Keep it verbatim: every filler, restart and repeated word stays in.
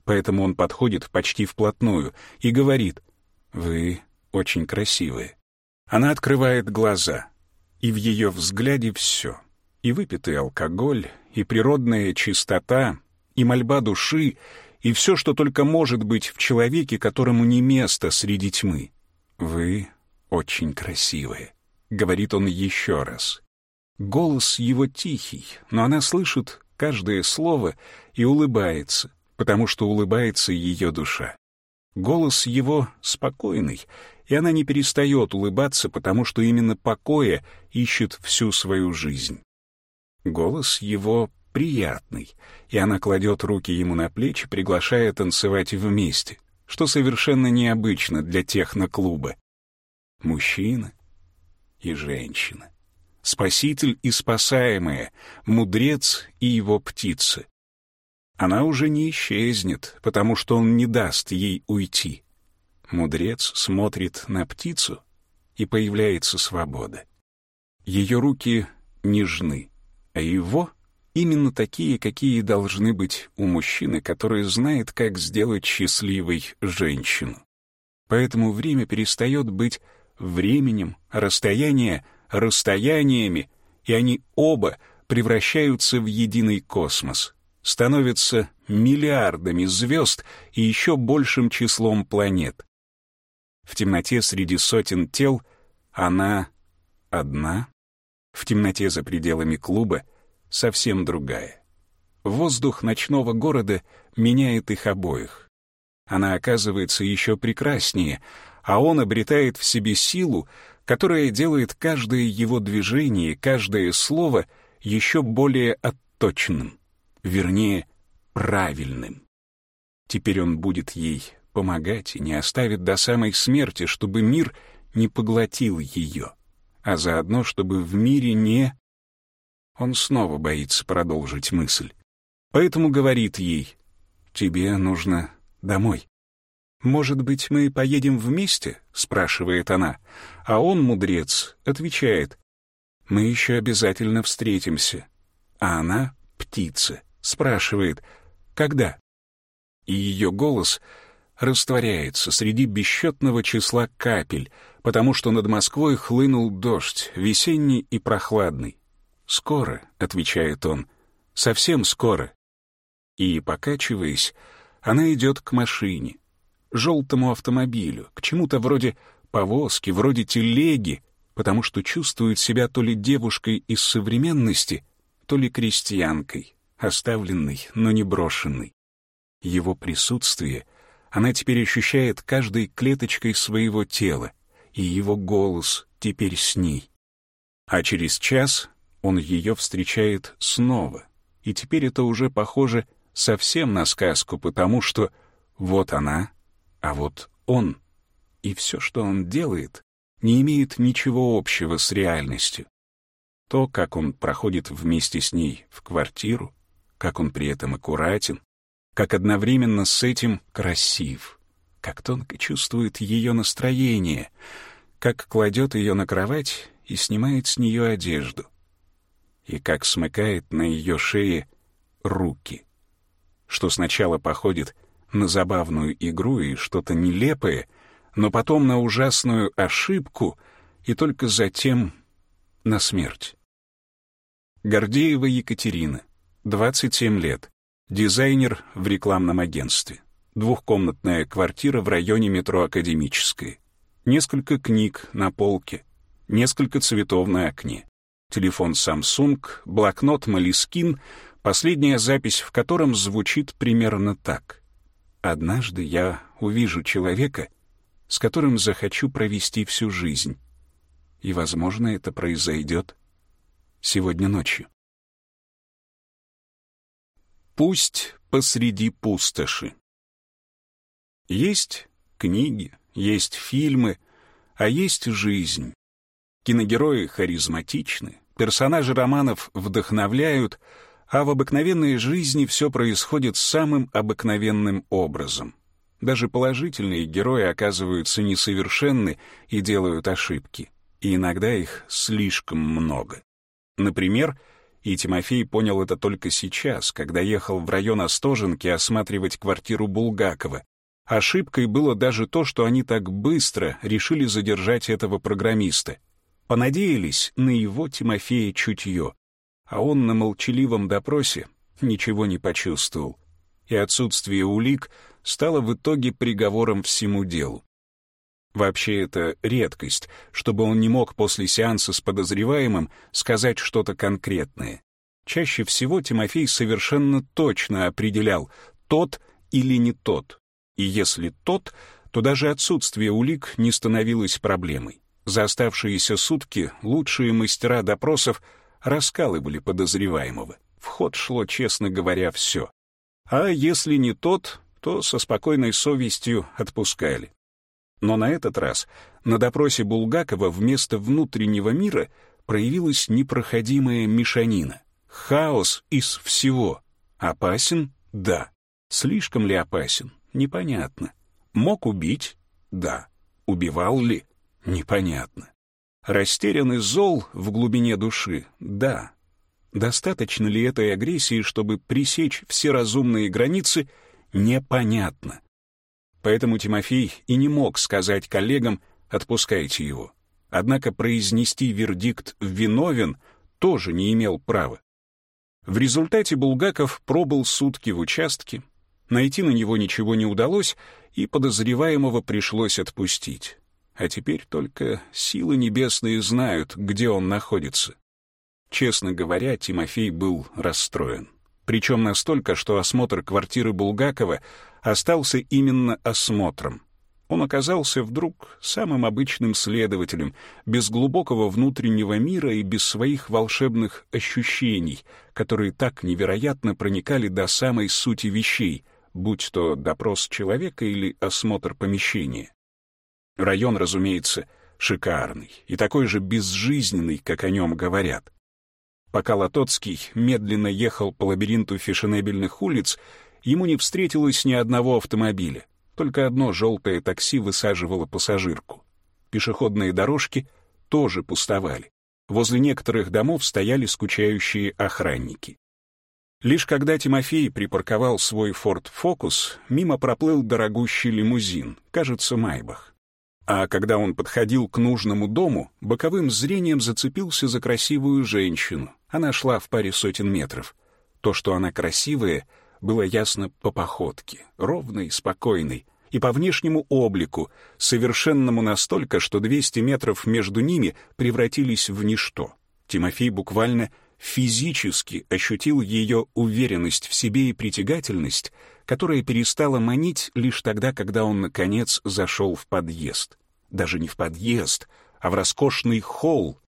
поэтому он подходит почти вплотную и говорит: «Вы очень красивые». Она открывает глаза, и в ее взгляде все: и выпитый алкоголь, и природная чистота, и мольба души, и все, что только может быть в человеке, которому не место среди тьмы. «Вы очень красивые», — говорит он еще раз. Голос его тихий, но она слышит каждое слово и улыбается, потому что улыбается ее душа. Голос его спокойный, и она не перестает улыбаться, потому что именно покоя ищет всю свою жизнь. Голос его приятный, и она кладет руки ему на плечи, приглашая танцевать вместе, что совершенно необычно для техно-клуба. Мужчина и женщина. Спаситель и спасаемая, мудрец и его птица. Она уже не исчезнет, потому что он не даст ей уйти. Мудрец смотрит на птицу, и появляется свобода. Ее руки нежны, а его именно такие, какие должны быть у мужчины, который знает, как сделать счастливой женщину. Поэтому время перестает быть временем, расстояние — расстояниями, и они оба превращаются в единый космос, становятся миллиардами звезд и еще большим числом планет. В темноте среди сотен тел она одна, в темноте за пределами клуба совсем другая. Воздух ночного города меняет их обоих. Она оказывается еще прекраснее, а он обретает в себе силу, которая делает каждое его движение, каждое слово еще более отточенным, вернее, правильным. Теперь он будет ей помогать и не оставит до самой смерти, чтобы мир не поглотил ее, а заодно, чтобы в мире не... Он снова боится продолжить мысль. Поэтому говорит ей: «Тебе нужно домой». «Может быть, мы поедем вместе?» — спрашивает она. А он, мудрец, отвечает: «Мы еще обязательно встретимся». А она, птица, спрашивает: «Когда?» И ее голос растворяется среди бесчетного числа капель, потому что над Москвой хлынул дождь, весенний и прохладный. «Скоро», — отвечает он, — «совсем скоро». И, покачиваясь, она идет к машине, желтому автомобилю, к чему-то вроде повозки, вроде телеги, потому что чувствует себя то ли девушкой из современности, то ли крестьянкой, оставленной, но не брошенной. Его присутствие она теперь ощущает каждой клеточкой своего тела, и его голос теперь с ней. А через час он ее встречает снова, и теперь это уже похоже совсем на сказку, потому что вот она, а вот он, и все, что он делает, не имеет ничего общего с реальностью. То, как он проходит вместе с ней в квартиру, как он при этом аккуратен, как одновременно с этим красив, как тонко чувствует ее настроение, как кладет ее на кровать и снимает с нее одежду, и как смыкает на ее шее руки, что сначала походит на забавную игру и что-то нелепое, но потом на ужасную ошибку и только затем на смерть. Гордеева Екатерина, двадцать семь лет, дизайнер в рекламном агентстве, двухкомнатная квартира в районе метро Академическое, несколько книг на полке, несколько цветов на окне, телефон Samsung, блокнот Moleskine, последняя запись в котором звучит примерно так: «Однажды я увижу человека, с которым захочу провести всю жизнь, и, возможно, это произойдет сегодня ночью». Пусть посреди пустоши. Есть книги, есть фильмы, а есть жизнь. Киногерои харизматичны, персонажи романов вдохновляют, а в обыкновенной жизни все происходит самым обыкновенным образом. Даже положительные герои оказываются несовершенны и делают ошибки, и иногда их слишком много. Например, И Тимофей понял это только сейчас, когда ехал в район Остоженки осматривать квартиру Булгакова. Ошибкой было даже то, что они так быстро решили задержать этого программиста. Понадеялись на его, Тимофея, чутье. А он на молчаливом допросе ничего не почувствовал. И отсутствие улик стало в итоге приговором всему делу. Вообще это редкость, чтобы он не мог после сеанса с подозреваемым сказать что-то конкретное. Чаще всего Тимофей совершенно точно определял, тот или не тот. И если тот, то даже отсутствие улик не становилось проблемой. За оставшиеся сутки лучшие мастера допросов раскалывали подозреваемого. В ход шло, честно говоря, все. А если не тот, то со спокойной совестью отпускали. Но на этот раз на допросе Булгакова вместо внутреннего мира проявилась непроходимая мешанина. Хаос из всего. Опасен? Да. Слишком ли опасен? Непонятно. Мог убить? Да. Убивал ли? Непонятно. Растерян и зол в глубине души? Да. Достаточно ли этой агрессии, чтобы пресечь все разумные границы? Непонятно. Поэтому Тимофей и не мог сказать коллегам «отпускайте его». Однако произнести вердикт «виновен» тоже не имел права. В результате Булгаков пробыл сутки в участке, найти на него ничего не удалось, и подозреваемого пришлось отпустить. А теперь только силы небесные знают, где он находится. Честно говоря, Тимофей был расстроен. Причем настолько, что осмотр квартиры Булгакова остался именно осмотром. Он оказался вдруг самым обычным следователем, без глубокого внутреннего мира и без своих волшебных ощущений, которые так невероятно проникали до самой сути вещей, будь то допрос человека или осмотр помещения. Район, разумеется, шикарный и такой же безжизненный, как о нем говорят. Пока Лотоцкий медленно ехал по лабиринту фешенебельных улиц, ему не встретилось ни одного автомобиля. Только одно желтое такси высаживало пассажирку. Пешеходные дорожки тоже пустовали. Возле некоторых домов стояли скучающие охранники. Лишь когда Тимофей припарковал свой Ford Focus, мимо проплыл дорогущий лимузин, кажется, Майбах. А когда он подходил к нужному дому, боковым зрением зацепился за красивую женщину. Она шла в паре сотен метров. То, что она красивая, было ясно по походке, ровной, спокойной, и по внешнему облику, совершенному настолько, что двести метров между ними превратились в ничто. Тимофей буквально физически ощутил ее уверенность в себе и притягательность, которая перестала манить лишь тогда, когда он, наконец, зашел в подъезд. Даже не в подъезд, а в роскошный холл